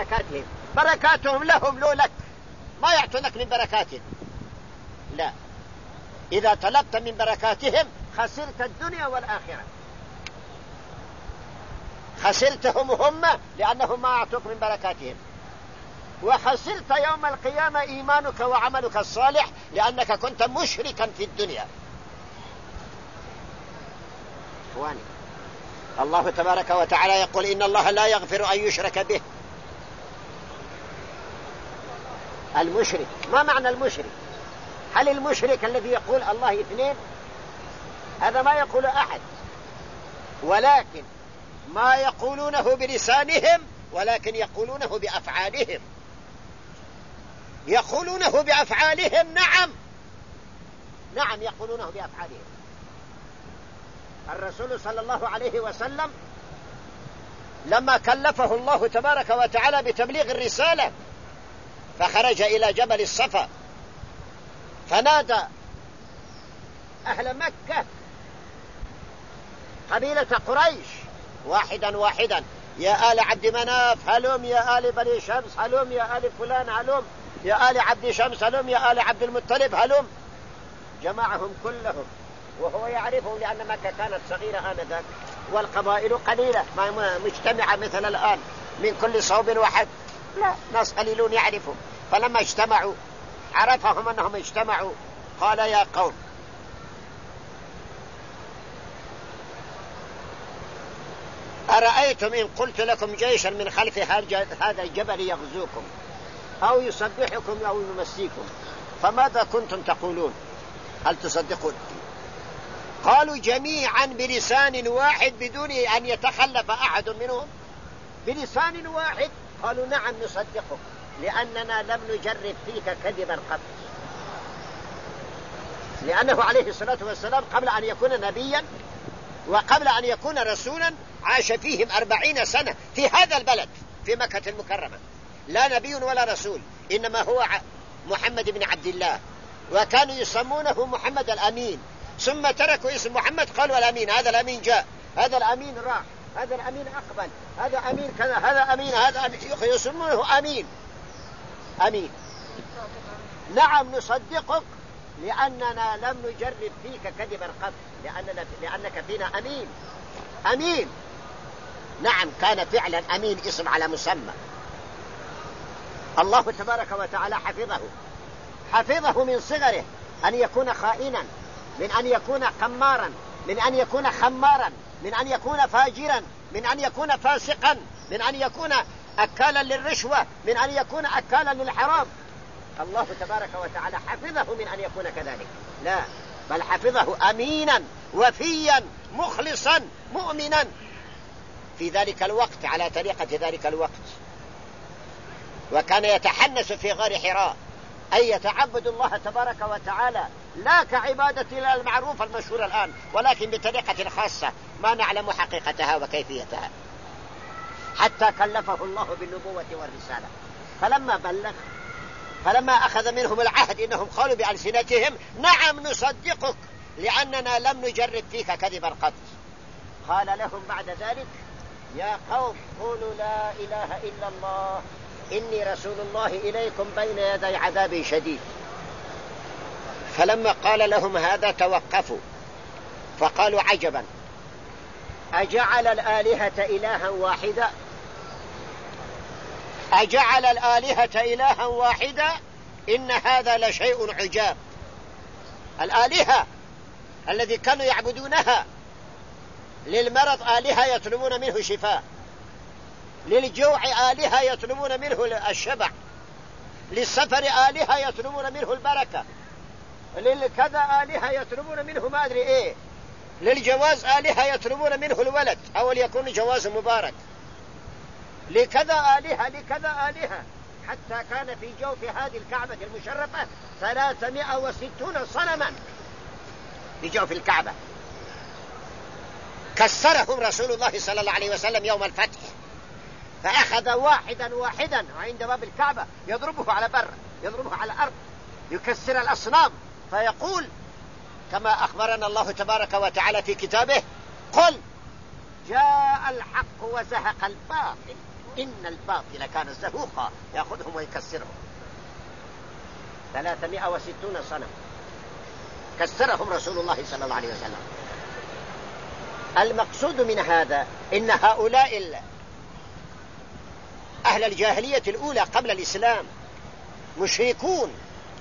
بركاتهم. بركاتهم لهم لو لك، ما يعطونك من بركاتهم، لا. إذا طلبت من بركاتهم خسرت الدنيا والآخرة، خسرتهم هم لأنهم ما أعطوك من بركاتهم، وخسرت يوم القيامة إيمانك وعملك الصالح لأنك كنت مشركا في الدنيا. إخواني، الله تبارك وتعالى يقول إن الله لا يغفر أن يشرك به. المشرك، ما معنى المشرك؟ هل المشرك الذي يقول الله اثنين؟ هذا ما يقول أحد، ولكن ما يقولونه بلسانهم، ولكن يقولونه بأفعالهم. يقولونه بأفعالهم، نعم يقولونه بأفعالهم. الرسول صلى الله عليه وسلم لما كلفه الله تبارك وتعالى بتبليغ الرسالة فخرج إلى جبل الصفا فنادى أهل مكة قبيلة قريش واحدا واحدا: يا آل عبد مناف هلم، يا آل بني شمس هلم، يا آل فلان هلم، يا آل عبد شمس هلم، يا آل عبد المطلب هلم. جمعهم كلهم وهو يعرفهم، لأن مكة كانت صغيرة آنذاك والقبائل قليلة ما مجتمعة مثل الآن من كل صوب واحد، لا، ناس قليلون يعرفهم. فلما اجتمعوا عرفهم أنهم اجتمعوا قال: يا قوم، أرأيتم إن قلت لكم جيشا من خلف هذا الجبل يغزوكم أو يصبحكم أو يمسيكم فماذا كنتم تقولون؟ هل تصدقون؟ قالوا جميعا بلسان واحد بدون أن يتخلف أحد منهم، بلسان واحد قالوا: نعم نصدقك، لأننا لم نجرب فيك كذبا قط. لأنه عليه الصلاة والسلام قبل أن يكون نبيا وقبل أن يكون رسولا عاش فيهم 40 سنة في هذا البلد في مكة المكرمة، لا نبي ولا رسول، إنما هو محمد بن عبد الله، وكانوا يسمونه محمد الأمين، ثم تركوا اسم محمد قالوا الأمين. هذا الأمين جاء، هذا الأمين راح، هذا الأمين أقبل، هذا أمين كذا، هذا أمين، هذا يسمونه أمين. أمين، نعم نصدقك لأننا لم نجرب فيك كذبا قط، لأنك فينا أمين. أمين، نعم كان فعلا أمين، اسم على مسمى. الله تبارك وتعالى حفظه من صغره أن يكون خائنا، من أن يكون قمارا، من أن يكون خمارا، من أن يكون فاجرا، من أن يكون فاسقا، من أن يكون أكالا للرشوة، من أن يكون أكالا للحرام. الله تبارك وتعالى حفظه من أن يكون كذلك، لا، بل حفظه أمينا وفيا مخلصا مؤمنا في ذلك الوقت على طريقة ذلك الوقت. وكان يتحنس في غار حراء، أي يتعبد الله تبارك وتعالى لا كعبادة المعروفة المشهورة الآن، ولكن بطريقة خاصة ما نعلم حقيقتها وكيفيتها، حتى كلفه الله بالنبوة والرسالة. فلما بلغ، فلما أخذ منهم العهد إنهم قالوا بألسنتهم: نعم نصدقك لأننا لم نجرب فيك كذبا قط، قال لهم بعد ذلك: يا قوم قولوا لا إله إلا الله إني رسول الله إليكم بين يدي عذاب شديد. فلما قال لهم هذا توقفوا فقالوا: عجبا، أجعل الآلهة إلها واحدا؟ أجعل الآلهة إلها واحدا؟ إن هذا لشيء عجاب. الآلهة الذي كانوا يعبدونها للمرض آلهة يطلبون منه شفاء، للجوع آلهة يطلبون منه الشبع، للسفر آلهة يطلبون منه البركة، للكذا آلهة يطلبون منه ما أدري إيه، للجواز آلهة يطلبون منه الولد أو ليكون جواز مبارك، لكذا آلهة لكذا آلهة، حتى كان في جوف هذه الكعبة المشرفة 360 صنما في جوف الكعبة. كسرهم رسول الله صلى الله عليه وسلم يوم الفتح، فأخذ واحدا واحدا وعند باب الكعبة يضربه على بر، يضربه على الأرض، يكسر الأصنام، فيقول كما أخبرنا الله تبارك وتعالى في كتابه: قل جاء الحق وزهق الباطل إن الباطل كان زهوقا يأخذهم ويكسرهم. 360 سنة كسرهم رسول الله صلى الله عليه وسلم. المقصود من هذا إن هؤلاء أهل الجاهلية الأولى قبل الإسلام مشركون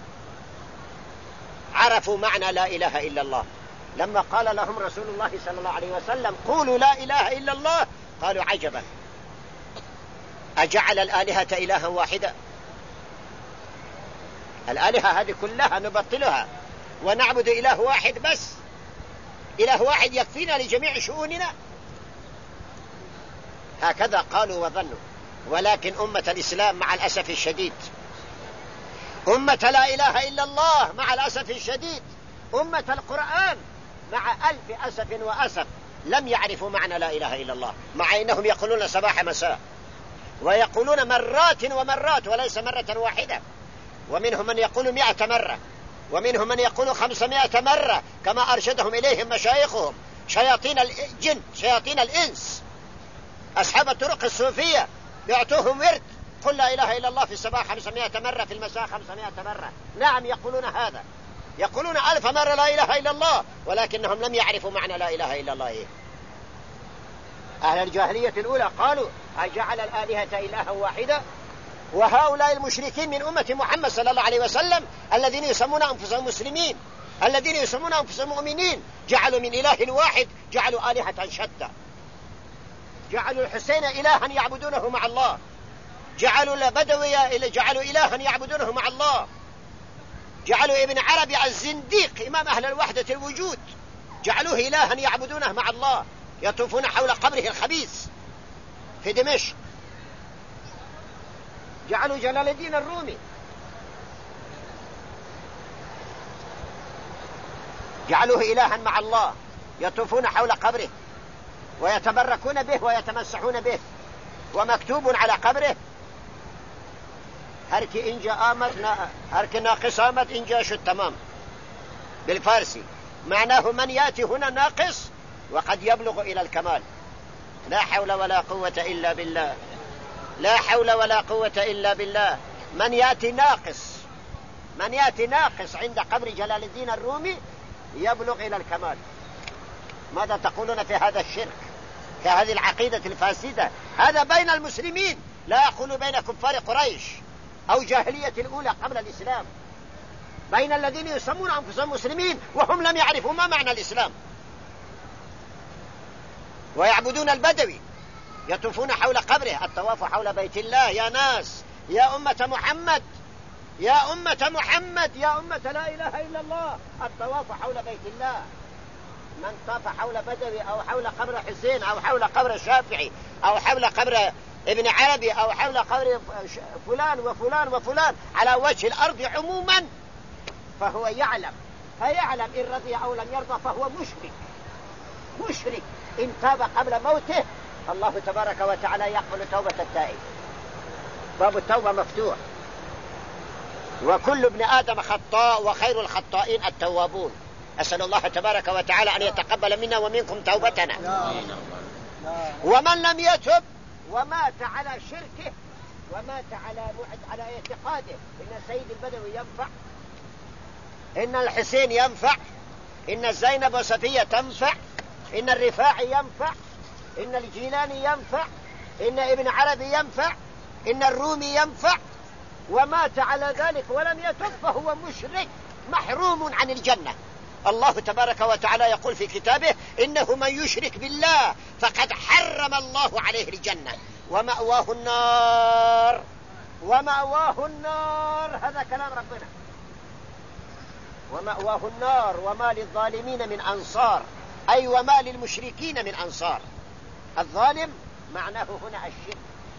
عرفوا معنى لا إله إلا الله. لما قال لهم رسول الله صلى الله عليه وسلم قولوا لا إله إلا الله قالوا عجبا أجعل الآلهة إلها واحدا؟ الآلهة هذه كلها نبطلها ونعبد إله واحد بس؟ إله واحد يكفينا لجميع شؤوننا؟ هكذا قالوا وظنوا. ولكن أمة الإسلام مع الأسف الشديد، أمة لا إله إلا الله مع الأسف الشديد، أمة القرآن مع ألف أسف وأسف لم يعرفوا معنى لا إله إلا الله، مع أنهم يقولون صباح مساء ويقولون مرات ومرات وليس مرة واحدة، ومنهم من يقول 100 مرة، ومنهم من يقول 500 مرة كما أرشدهم إليهم مشايخهم شياطين الجن شياطين الإنس. أصحاب الطرق الصوفية يعطوهم ورد قل لا إله إلا الله في الصباح 500 مرة، في المساء 500 مرة. نعم يقولون هذا، يقولون 1000 مرة لا إله إلا الله، ولكنهم لم يعرفوا معنى لا إله إلا الله إيه. أهل الجاهلية الأولى قالوا أجعل الآلهة إلها واحدة؟ وهؤلاء المشركين من أمة محمد صلى الله عليه وسلم الذين يسمون أنفسهم مسلمين، الذين يسمون أنفسهم مؤمنين، جعلوا من إله واحد جعلوا آلهة شتى. جعلوا الحسين إلها يعبدونه مع الله، جعلوا البدوي جعلوا إلها يعبدونه مع الله، جعلوا ابن عربي الزنديق إمام أهل الوحدة الوجود جعلوه إلها يعبدونه مع الله، يطوفون حول قبره الخبيث في دمشق. جعلوا جلال الدين الرومي جعلوه إلها مع الله، يطوفون حول قبره ويتبركون به ويتمسحون به، ومكتوب على قبره هرك إن جاء آمد هرك ناقص آمد إن جاء شو التمام بالفارسي، معناه من يأتي هنا ناقص وقد يبلغ إلى الكمال. لا حول ولا قوة إلا بالله، لا حول ولا قوة إلا بالله. من يأتي ناقص عند قبر جلال الدين الرومي يبلغ إلى الكمال. ماذا تقولون في هذا الشرك، في هذه العقيدة الفاسدة؟ هذا بين المسلمين، لا أقول بين كفار قريش أو جاهلية الأولى قبل الإسلام، بين الذين يسمون أنفسهم مسلمين وهم لم يعرفوا ما معنى الإسلام، ويعبدون البدوي يطوفون حول قبره. الطواف حول بيت الله يا ناس، يا أمة محمد، يا أمة محمد، يا أمة لا إله إلا الله، الطواف حول بيت الله. من طاف حول بدوي أو حول قبر حسين أو حول قبر الشافعي أو حول قبر ابن عربي أو حول قبر فلان وفلان وفلان على وجه الأرض عموما فهو يعلم، فيعلم إن رضي أو لم يرضى فهو مشرك. إن تاب قبل موته الله تبارك وتعالى يقبل توبة التائب، باب التوبة مفتوح. وكل ابن آدم خطاء وخير الخطائين التوابون. أسأل الله تبارك وتعالى أن يتقبل منا ومنكم توبتنا. ومن لم يتب ومات على شركه ومات على اعتقاده إن سيد البدوي ينفع، إن الحسين ينفع، إن زينب وصفية تنفع، إن الرفاعي ينفع، إن الجيلاني ينفع، إن ابن عربي ينفع، إن الرومي ينفع، ومات على ذلك ولم يتب فهو مشرك محروم عن الجنة. الله تبارك وتعالى يقول في كتابه إنه من يشرك بالله فقد حرم الله عليه الجنة ومأواه النار. هذا كلام ربنا، ومأواه النار وما للظالمين من أنصار، أي وما للمشركين من أنصار. الظالم معناه هنا الشرك.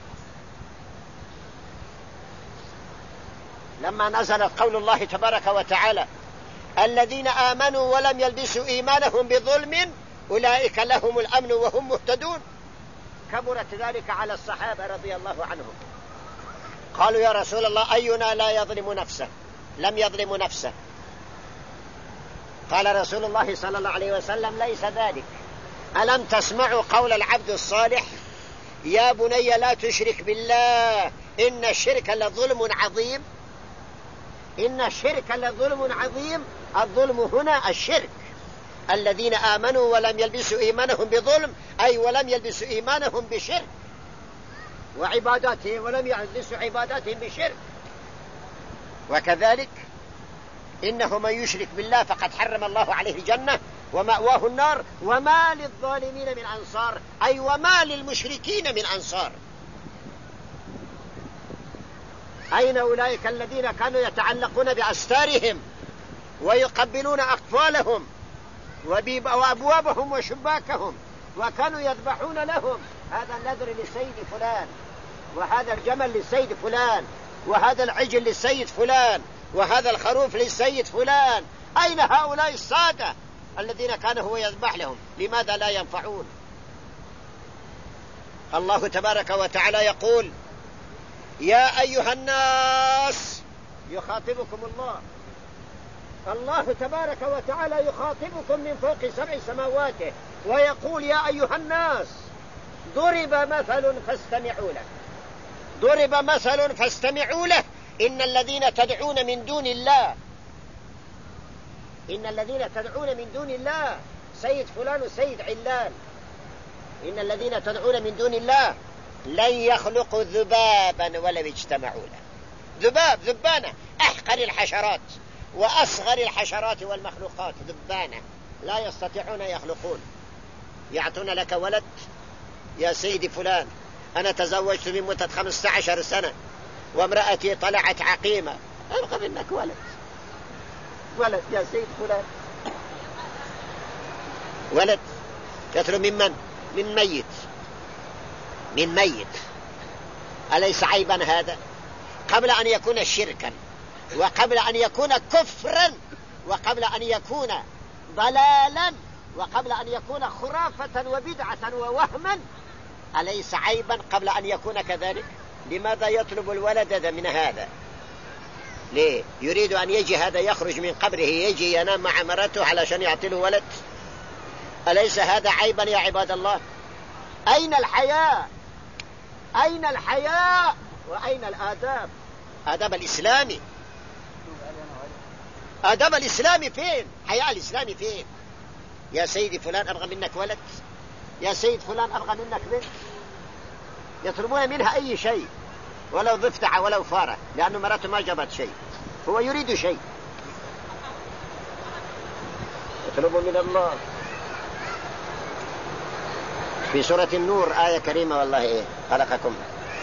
لما نزل قول الله تبارك وتعالى الذين آمنوا ولم يلبسوا إيمانهم بظلم أولئك لهم الأمن وهم مهتدون، كبرت ذلك على الصحابة رضي الله عنهم. قالوا يا رسول الله أينا لا يظلم نفسه؟ لم يظلم نفسه. قال رسول الله صلى الله عليه وسلم ليس ذلك. ألم تسمعوا قول العبد الصالح يا بني لا تشرك بالله إن الشرك لظلم عظيم. إن الشرك لظلم عظيم. الظلم هنا الشرك. الذين آمنوا ولم يلبسوا إيمانهم بظلم، أي ولم يلبسوا إيمانهم بشرك، وعباداتهم ولم يلبسوا عباداتهم بشرك. وكذلك إنه من يشرك بالله فقد حرم الله عليه الجنة ومأواه النار وما للظالمين من أنصار، أي وما للمشركين من أنصار. أين أولئك الذين كانوا يتعلقون بأستارهم ويقبلون أطفالهم وأبوابهم وشباكهم وكانوا يذبحون لهم؟ هذا النذر للسيد فلان، وهذا الجمل للسيد فلان، وهذا العجل للسيد فلان، وهذا الخروف للسيد فلان. أين هؤلاء السادة الذين كان هو يذبح لهم؟ لماذا لا ينفعون؟ الله تبارك وتعالى يقول يا أيها الناس، يخاطبكم الله. الله تبارك وتعالى يخاطبكم من فوق 7 سماواته ويقول يا أيها الناس ضرب مثل فاستمعوا له. ضرب مثل فاستمعوا له. إن الذين تدعون من دون الله، إن الذين تدعون من دون الله سيد فلان وسيد علان، إن الذين تدعون من دون الله لن يخلقوا ذبابا ولو اجتمعوا له. ذباب، ذبانة، أحقر الحشرات وأصغر الحشرات والمخلوقات، ذبانة لا يستطيعون يخلقون. يعطون لك ولد يا سيدي فلان، أنا تزوجت من مدة 15 سنة وامرأتي طلعت عقيمة، أبغى منك ولد. ولد يا سيد فلان، ولد يطلب من ميت، من ميت. أليس عيبا هذا؟ قبل أن يكون شركا، وقبل أن يكون كفرا، وقبل أن يكون ضلالا، وقبل أن يكون خرافة وبدعة ووهما، أليس عيبا قبل أن يكون كذلك؟ لماذا يطلب الولد من هذا؟ ليه؟ يريد أن يجي هذا يخرج من قبره يجي ينام مع مرته علشان يعطي له ولد؟ أليس هذا عيبا يا عباد الله؟ أين الحياء؟ أين الحياء؟ وأين الآداب؟ آداب الإسلامي، آداب الإسلامي فين؟ حياء الإسلامي فين؟ يا سيدي فلان أبغى منك ولد، يا سيد فلان أبغى منك بنت. يطلبون منها أي شيء، ولو ضفدع ولو فارة، لأنه مرته ما جابت شيء، هو يريد شيء. يطلبوا من الله. في سورة النور آية كريمة والله، إيه خلقكم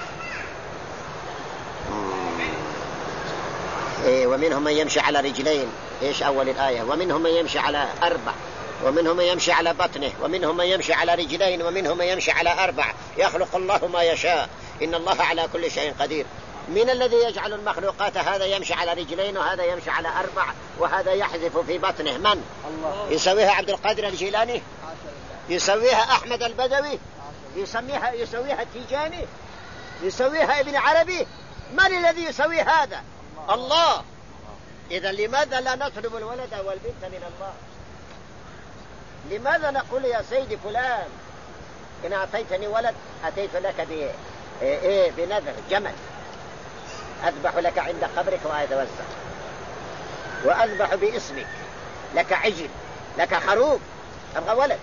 إيه ومنهم من يمشي على رجلين، إيش أول الآية؟ ومنهم من يمشي على 4، ومنهم من يمشي على بطنه، ومنهم من يمشي على رجلين، ومنهم من يمشي على 4. يخلق الله ما يشاء إن الله على كل شيء قدير. من الذي يجعل المخلوقات هذا يمشي على رجلين وهذا يمشي على 4 وهذا يحذف في بطنه؟ من الله. يسويها عبد القادر الجيلاني؟ يسويها أحمد البدوي؟ يسويها التيجاني؟ يسويها ابن عربي؟ من الذي يسوي هذا؟ الله. إذا لماذا لا نطلب الولد والبنت من الله؟ لماذا نقول يا سيدي فلان إن أعطيتني ولد أتيت لك بنذر جمل، أذبح لك عند قبرك وأتوسع، وأذبح باسمك لك عجل، لك خروف، أبغى ولد.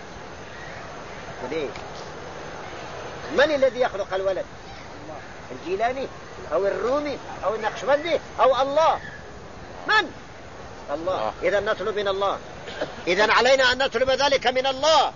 ليه؟ من الذي يخلق الولد؟ الجيلاني أو الرومي أو النقشبندي أو الله؟ من؟ الله. إذا نطلب من الله، إذا علينا أن نطلب ذلك من الله.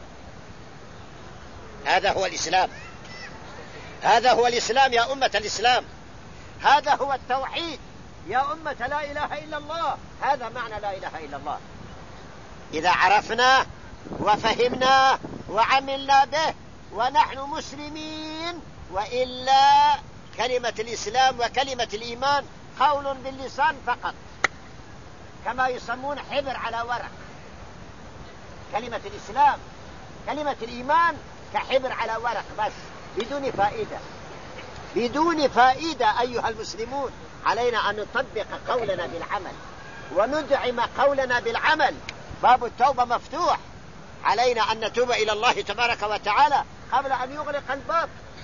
هذا هو الإسلام، هذا هو الإسلام يا أمة الإسلام، هذا هو التوحيد يا أمة لا إله إلا الله. هذا معنى لا إله إلا الله. إذا عرفنا وفهمنا وعملنا به ونحن مسلمين، وإلا كلمة الإسلام وكلمة الإيمان قول باللسان فقط، كما يسمون حبر على ورق. كلمة الإسلام كلمة الإيمان كحبر على ورق بس، بدون فائدة، بدون فائدة. أيها المسلمون، علينا أن نطبق قولنا بالعمل وندعم قولنا بالعمل. باب التوبة مفتوح، علينا أن نتوب إلى الله تبارك وتعالى قبل أن يغلق الباب.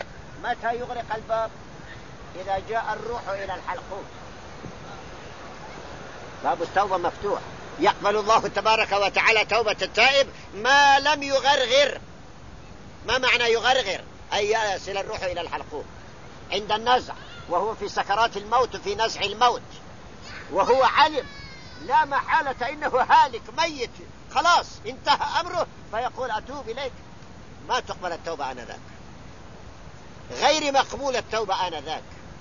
متى يغلق الباب؟ إذا جاء الروح إلى الحلقوم، باب التوبة مفتوح. يقبل الله تبارك وتعالى توبة التائب ما لم يغرغر. ما معنى يغرغر؟ أي يصل الروح إلى الحلقوم عند النزع، وهو في سكرات الموت، في نزع الموت، وهو علم لا محالة إنه هالك ميت خلاص انتهى أمره، فيقول أتوب إليك، ما تقبل التوبة آنذاك، غير مقبول التوبة آنذاك،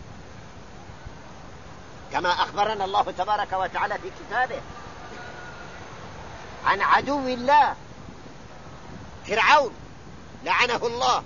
كما أخبرنا الله تبارك وتعالى في كتابه عن عدو الله فرعون لعنه الله،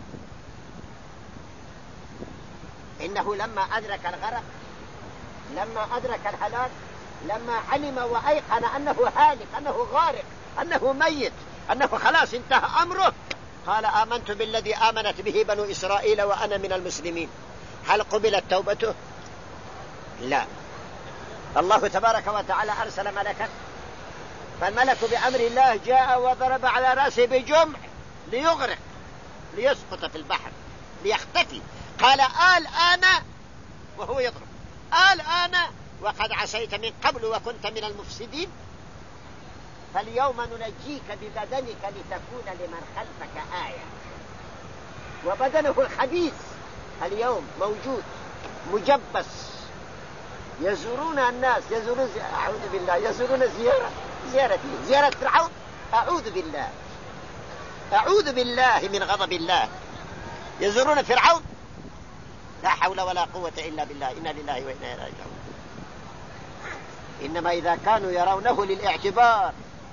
إنه لما أدرك الغرق، لما أدرك الهلاك، لما علم وأيقن أنه هالك، أنه غارق، أنه ميت، أنه خلاص انتهى أمره، قال آمنت بالذي آمنت به بنو إسرائيل وأنا من المسلمين. هل قبلت توبته؟ لا. الله تبارك وتعالى أرسل ملكا، فالملك بأمر الله جاء وضرب على رأسه بجمع ليغرق، ليسقط في البحر، ليختفي. قال الآن، وهو يضرب، الآن وقد عصيت من قبل وكنت من المفسدين، فاليوم ننجيك ببدنك لتكون لمن خلفك آية. وبدنه الخبيث اليوم موجود مجبس، يزورون الناس، يزورون أعوذ بالله، يزورون زيارة فرعون، أعوذ بالله، أعوذ بالله من غضب الله، يزورون فرعون، لا حول ولا قوة إلا بالله، إنا لله وإنا إليه راجعون. إنما إذا كانوا يرونه للاعتبار.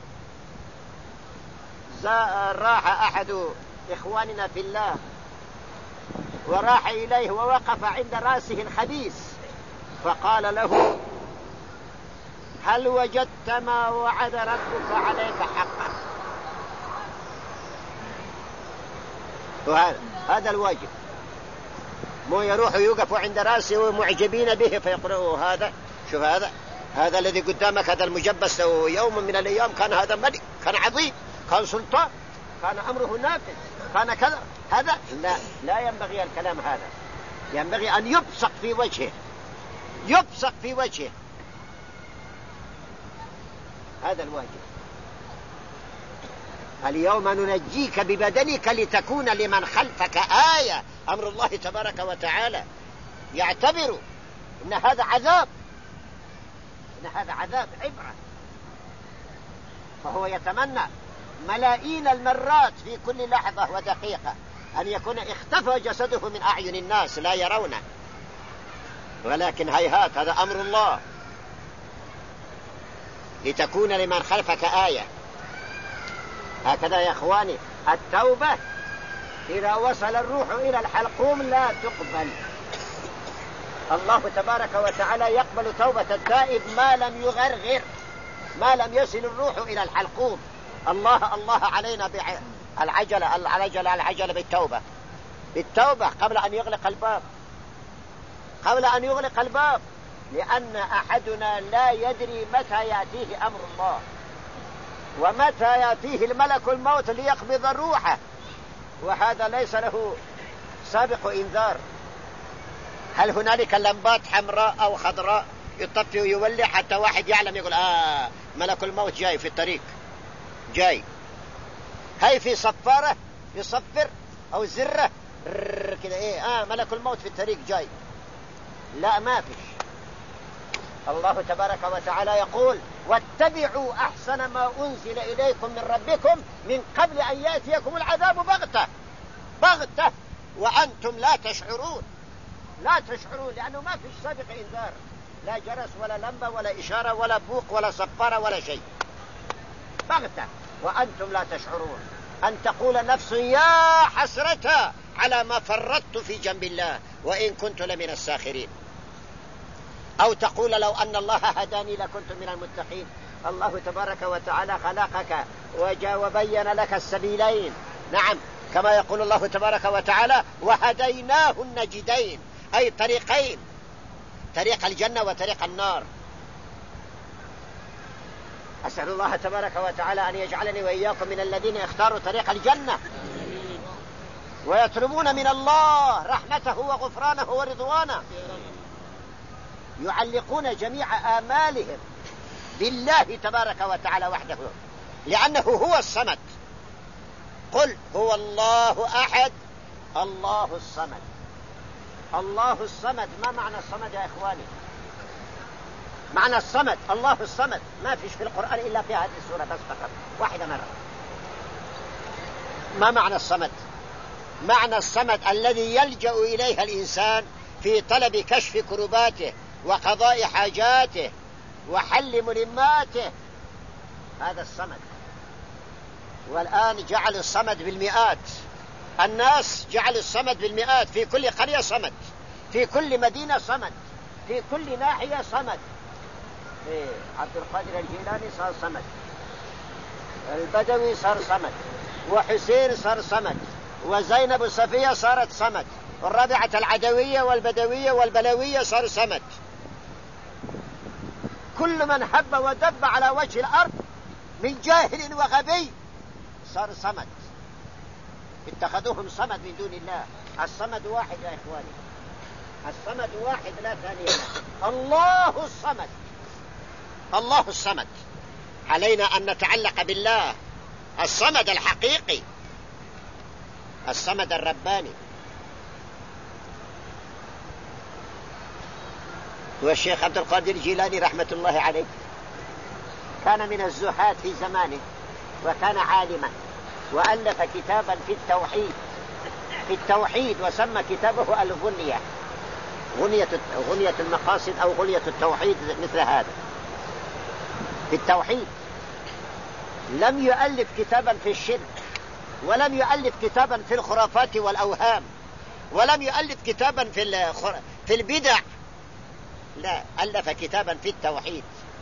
راح أحد إخواننا في الله وراح إليه ووقف عند رأسه الخبيث، فقال له هل وجدت ما وعد ربك عليك حقا؟ هذا الواجب، مو يروح يوقف عند رأسه ومعجبين به فيقولوا هذا، شوف هذا الذي قدامك، هذا المجبس، يوم من الأيام كان هذا ملك، كان عظيم، كان سلطان، كان أمره نافذ، كان كذا. هذا لا ينبغي الكلام هذا، ينبغي أن يبصق في وجهه، يبصق في وجهه، هذا الواجب. اليوم ننجيك ببدنك لتكون لمن خلفك آية. أمر الله تبارك وتعالى يعتبر إن هذا عذاب، إن هذا عذاب عبرة، فهو يتمنى ملايين المرات في كل لحظة ودقيقة أن يكون اختفى جسده من أعين الناس لا يرونه، ولكن هيهات، هذا أمر الله، لتكون لمن خلفك آية. هكذا يا إخواني التوبة إذا وصل الروح إلى الحلقوم لا تقبل. الله تبارك وتعالى يقبل توبة التائب ما لم يغرغر، ما لم يصل الروح إلى الحلقوم. الله علينا العجلة بالتوبة قبل أن يغلق الباب، قبل أن يغلق الباب، لأن أحدنا لا يدري متى يأتيه أمر الله، ومتى يأتيه الملك الموت ليقبض الروح، وهذا ليس له سابق إنذار. هل هنالك لمبات حمراء أو خضراء يطفي ويولع حتى واحد يعلم يقول ملك الموت جاي في الطريق جاي؟ هاي في صفارة يصفر أو زرة كده ملك الموت في الطريق جاي؟ لا، ما فيش. الله تبارك وتعالى يقول واتبعوا أحسن ما أنزل إليكم من ربكم من قبل أن يأتيكم العذاب بغتة وأنتم لا تشعرون، لأنه ما فيش سابق إنذار، لا جرس ولا لمبة ولا إشارة ولا بوق ولا صفارة ولا شيء، بغتة وأنتم لا تشعرون. أن تقول نفس يا حسرة على ما فرطت في جنب الله وإن كنت لمن الساخرين، أو تقول لو أن الله هداني لكنت من المتقين. الله تبارك وتعالى خلقك وبين لك السبيلين، نعم، كما يقول الله تبارك وتعالى وهديناه النجدين، أي طريقين، طريق الجنة وطريق النار. أسأل الله تبارك وتعالى أن يجعلني وإياكم من الذين اختاروا طريق الجنة. ويطلبون من الله رحمته وغفرانه ورضوانه، يعلقون جميع آمالهم بالله تبارك وتعالى وحده، لأنه هو الصمد. قل هو الله أحد الله الصمد. الله الصمد، ما معنى الصمد يا إخواني؟ معنى الصمد الله الصمد ما فيش في القرآن إلا في هذه السورة بس فقط واحدة مرة. ما معنى الصمد؟ معنى الصمد الذي يلجأ إليها الإنسان في طلب كشف كرباته وقضاء حاجاته وحل ملماته، هذا الصمد. والآن جعل الصمد بالمئات، الناس جعل الصمد بالمئات، في كل قرية صمد، في كل مدينة صمد، في كل ناحية صمد. عبد القادر الجيلاني صار صمد، البدوي صار صمد، وحسين صار صمد، وزينب الصفية صارت صمد، والرابعة العدوية والبدوية والبلوية صار صمد. كل من هب ودب على وجه الأرض من جاهل وغبي صار صمد، اتخذوهم صمد من دون الله. الصمد واحد يا إخواني، الصمد واحد لا ثاني له، الله الصمد. الله الصمد، علينا أن نتعلق بالله الصمد الحقيقي، الصمد الرباني. والشيخ عبد القادر الجيلاني رحمة الله عليه كان من الزهاد في زمانه، وكان عالما، وألف كتابا في التوحيد وسمى كتابه الغنية، غنية المقاصد أو غنية التوحيد، مثل هذا في التوحيد. لم يؤلف كتابا في الشرك، ولم يؤلف كتابا في الخرافات والأوهام، ولم يؤلف كتابا في البدع، لا، ألف كتابا في التوحيد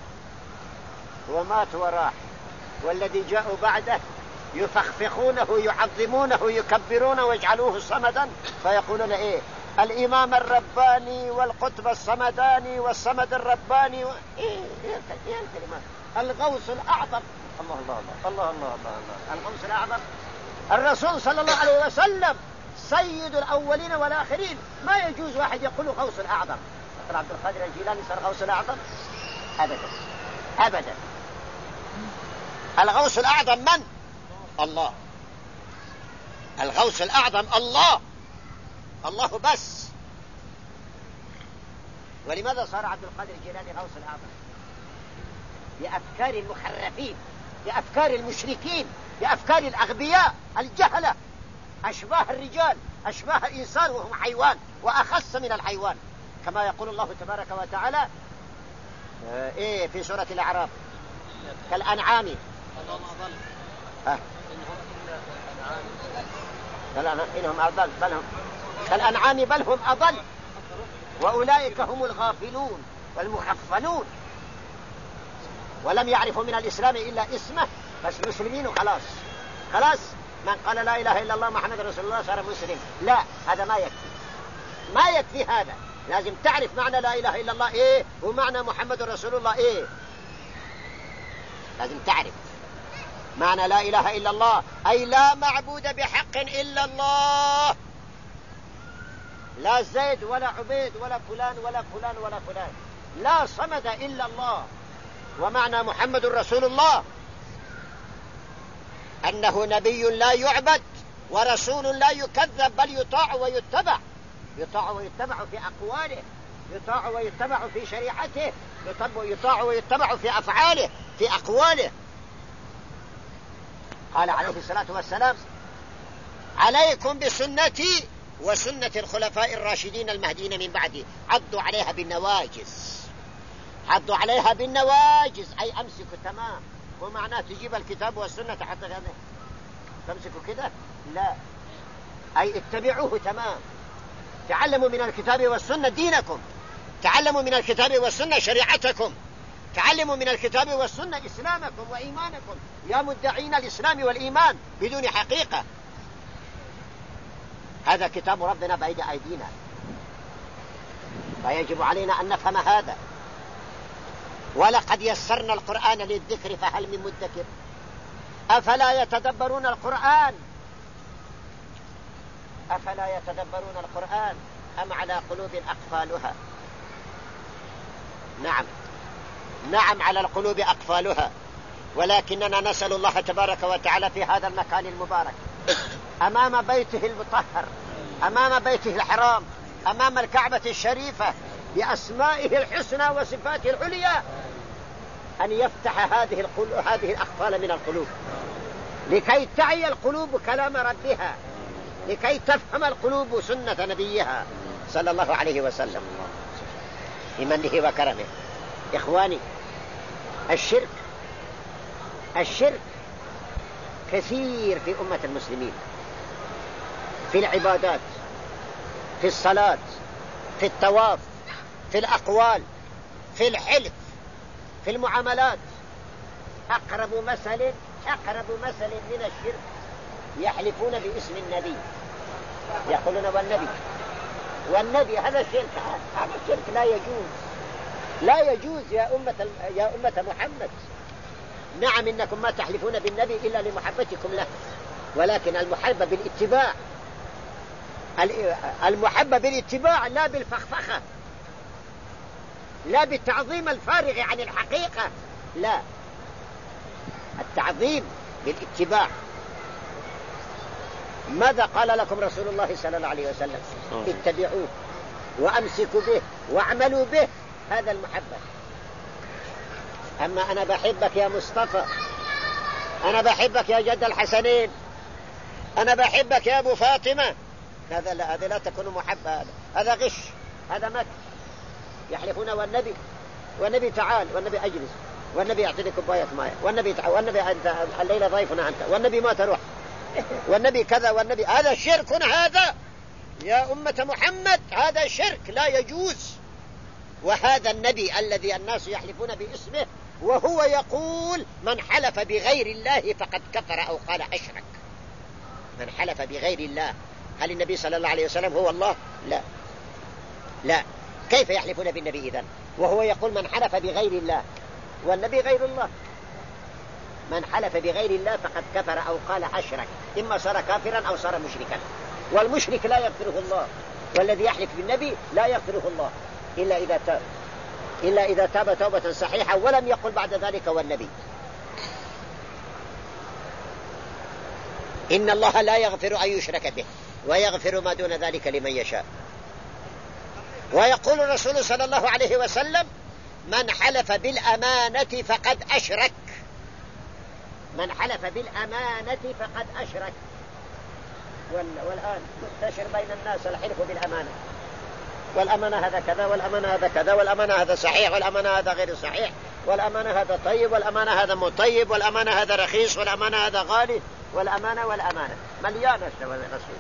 ومات وراح. والذي جاءوا بعده يفخفخونه يعظمونه يكبرونه ويجعلوه صمدا، فيقولون إيه؟ الإمام الرباني والقطب الصمداني والصمد الرباني إيه الكلمات؟ الغوث الأعظم، الله الله الله الله الله الله، الغوث الأعظم الرسول صلى الله عليه وسلم سيد الأولين والآخرين. ما يجوز واحد يقول غوث الأعظم. عبد القادر الجيلاني صار غوث الأعظم؟ أبدا أبدا. الغوث الأعظم من؟ الله. الغوث الأعظم الله، الله بس. ولماذا صار عبد القادر الجيلاني غوث الأعظم؟ بأفكار المخرفين، بأفكار المشركين، بأفكار الأغبياء الجهلة، أشباه الرجال، أشباه الإنسان وهم حيوان وأخص من الحيوان، كما يقول الله تبارك وتعالى في سورة الأعراف: كالأنعام إنهم أضل بل هم كالأنعام بل هم أضل وأولئك هم الغافلون والمغفلون، ولم يعرفوا من الإسلام إلا اسمه، بس مسلمين وخلاص. خلاص من قال لا إله إلا الله محمد رسول الله صار مسلم. لا، هذا ما يكفي، ما يكفي هذا. لازم تعرف معنى لا إله إلا الله إيه، ومعنى محمد رسول الله إيه. لازم تعرف معنى لا إله إلا الله، أي لا معبود بحق إلا الله، لا زيد ولا عبيد ولا فلان ولا فلان ولا فلان، لا صمد إلا الله. ومعنى محمد رسول الله أنه نبي لا يعبد ورسول لا يكذب، بل يطاع ويتبع، يطاع ويتبع في أقواله، يطاع ويتبع في شريعته، يطاع ويتبع في أفعاله، في أقواله. قال عليه الصلاة والسلام: عليكم بسنتي وسنة الخلفاء الراشدين المهديين من بعدي، عضوا عليها بالنواجز. عضوا عليها بالنواجز أي أمسكوا تمام. ومعناه تجيب الكتاب والسنة حتى تمسكوا كده؟ لا، أي اتبعوه تمام. تعلموا من الكتاب والسنة دينكم، تعلموا من الكتاب والسنة شريعتكم، تعلموا من الكتاب والسنة إسلامكم وإيمانكم، يا مدعين الإسلام والإيمان بدون حقيقة. هذا كتاب ربنا بأيدي أيدينا، فيجب علينا أن نفهم هذا. ولقد يسرنا القرآن للذكر فهل من مدكر، أفلا يتدبرون القرآن أفلا يتدبرون القرآن أم على قلوب أقفالها؟ نعم على القلوب أقفالها، ولكننا نسأل الله تبارك وتعالى في هذا المكان المبارك أمام بيته المطهر، أمام بيته الحرام، أمام الكعبة الشريفة بأسمائه الحسنى وصفاته العليا، أن يفتح هذه الأقفال من القلوب لكي تعي القلوب كلام ربها، لكي تفهم القلوب سنة نبيها صلى الله عليه وسلم بمنه وكرمه. إخواني، الشرك كثير في أمة المسلمين، في العبادات، في الصلاة، في الطواف، في الأقوال، في الحلف، في المعاملات. أقرب مثل من الشرك يحلفون باسم النبي، يقولون والنبي هذا الشرك لا يجوز يا أمة محمد. نعم إنكم ما تحلفون بالنبي إلا لمحبتكم له، ولكن المحبة بالاتباع لا بالفخفخة، لا بالتعظيم الفارغ عن الحقيقة، لا، التعظيم بالاتباع. ماذا قال لكم رسول الله صلى الله عليه وسلم؟ اتبعوه وأمسكوا به واعملوا به، هذا المحبة. أما أنا بحبك يا مصطفى، أنا بحبك يا جد الحسنين، أنا بحبك يا أبو فاطمة، هذا لا تكون محبة، هذا غش، هذا مكر. يحلفون والنبي تعال، والنبي أجلس، والنبي يعطيني كوباية ماء، والنبي تعال، والنبي أنت الليلة ضيفنا أنت، والنبي ما تروح، والنبي كذا، والنبي هذا شرك، هذا يا أمة محمد هذا شرك لا يجوز. وهذا النبي الذي الناس يحلفون باسمه وهو يقول من حلف بغير الله فقد كفر أو قال أشرك. من حلف بغير الله، هل النبي صلى الله عليه وسلم هو الله؟ لا. كيف يحلفون بالنبي إذن وهو يقول من حلف بغير الله والنبي غير الله؟ من حلف بغير الله فقد كفر أو قال أشرك، إما صار كافرا أو صار مشركا، والمشرك لا يغفره الله، والذي يحلف بالنبي لا يغفره الله إلا إذا تاب توبة صحيحة ولم يقل بعد ذلك والنبي. إن الله لا يغفر أن يشرك به ويغفر ما دون ذلك لمن يشاء. ويقول الرسول صلى الله عليه وسلم من حلف بالأمانة فقد أشرك. من حلف بالأمانة فقد أشرك. والآن منتشر بين الناس الحلف بالأمانة، والأمانة هذا كذا، والأمانة هذا كذا، والأمانة هذا صحيح، والأمانة هذا غير صحيح، والأمانة هذا طيب، والأمانة هذا مو طيب، والأمانة هذا رخيص، والأمانة هذا غالي، والأمانة مليانة الرسول.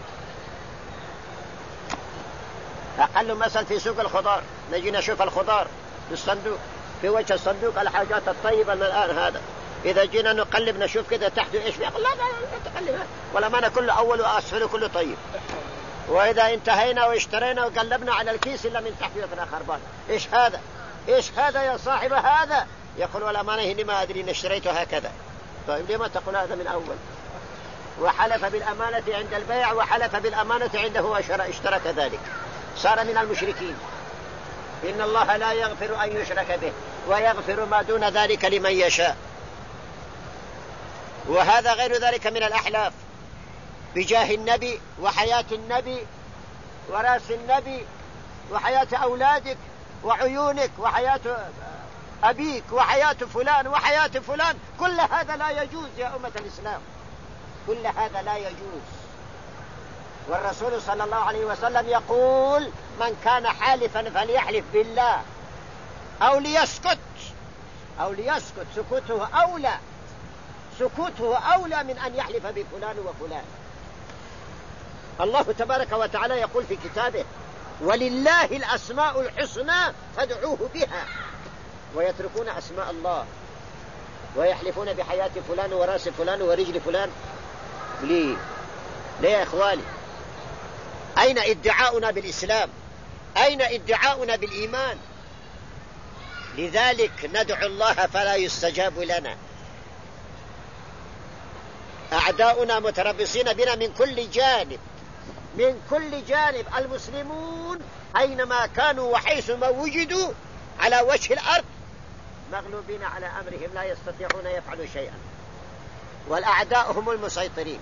أقل مثل في سوق الخضار، نجي نشوف الخضار في الصندوق، في وجه الصندوق الحاجات الطيبة من الآن هذا، إذا جينا نقلب نشوف كذا تحته إيش يقول لا تقلب، والأمانة كله أول وأسفل كله طيب. وإذا انتهينا واشترينا وقلبنا على الكيس إلا من تحت يطلع خربان. إيش هذا يا صاحب هذا؟ يقول والأمانة هني ما أدري إن اشتريته هكذا. طيب لما تقول هذا من أول؟ وحلف بالأمانة عند البيع وحلف بالأمانة عنده هو اشترى كذلك، صار من المشركين. إن الله لا يغفر أن يشرك به ويغفر ما دون ذلك لمن يشاء. وهذا غير ذلك من الأحلاف بجاه النبي وحياة النبي ورأس النبي وحياة أولادك وعيونك وحياة أبيك وحياة فلان كل هذا لا يجوز يا أمة الإسلام، كل هذا لا يجوز. والرسول صلى الله عليه وسلم يقول من كان حالفا فليحلف بالله أو ليسكت سكوته أولى من أن يحلف بفلان وفلان. الله تبارك وتعالى يقول في كتابه ولله الأسماء الحسنى فادعوه بها، ويتركون أسماء الله ويحلفون بحياة فلان وراس فلان ورجل فلان. ليه يا إخواني؟ أين ادعاؤنا بالإسلام؟ أين ادعاؤنا بالإيمان؟ لذلك ندعو الله فلا يستجاب لنا، أعداؤنا متربصين بنا من كل جانب، من كل جانب. المسلمون أينما كانوا وحيثما وجدوا على وجه الأرض مغلوبين على أمرهم، لا يستطيعون يفعلوا شيئا، والأعداء هم المسيطرين.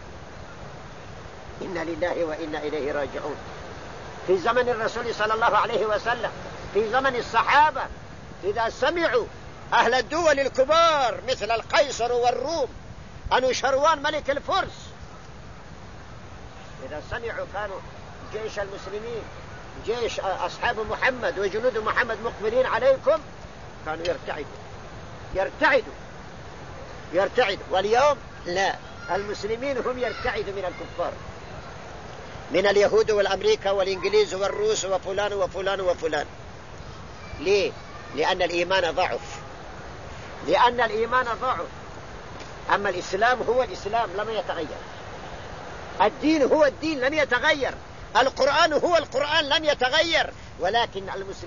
إنا لله وإنا إليه راجعون. في زمن الرسول صلى الله عليه وسلم، في زمن الصحابة، إذا سمعوا أهل الدول الكبار مثل القيصر والروم أنوشروان ملك الفرس، إذا سمعوا كانوا جيش المسلمين، جيش أصحاب محمد وجنود محمد مقبلين عليكم، كانوا يرتعدوا. واليوم لا، المسلمين هم يرتعدوا من الكفار، من اليهود والأمريكا والإنجليز والروس وفلان وفلان وفلان. ليه؟ لأن الإيمان ضعف. أما الإسلام هو الإسلام لم يتغير، الدين هو الدين لم يتغير، القرآن هو القرآن لم يتغير، ولكن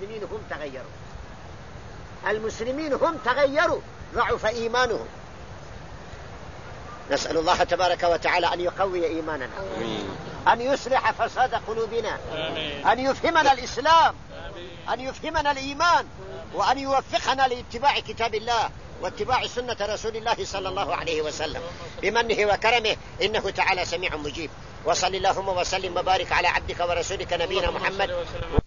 المسلمين هم تغيروا، ضعف إيمانهم. نسأل الله تبارك وتعالى أن يقوي إيماننا، أن يصلح فساد قلوبنا، أن يفهمنا الإسلام، أن يفهمنا الإيمان، وأن يوفقنا لاتباع كتاب الله واتباع سنة رسول الله صلى الله عليه وسلم بمنه وكرمه، إنه تعالى سميع مجيب. وصل اللهم وسلم وبارك على عبدك ورسولك نبينا محمد.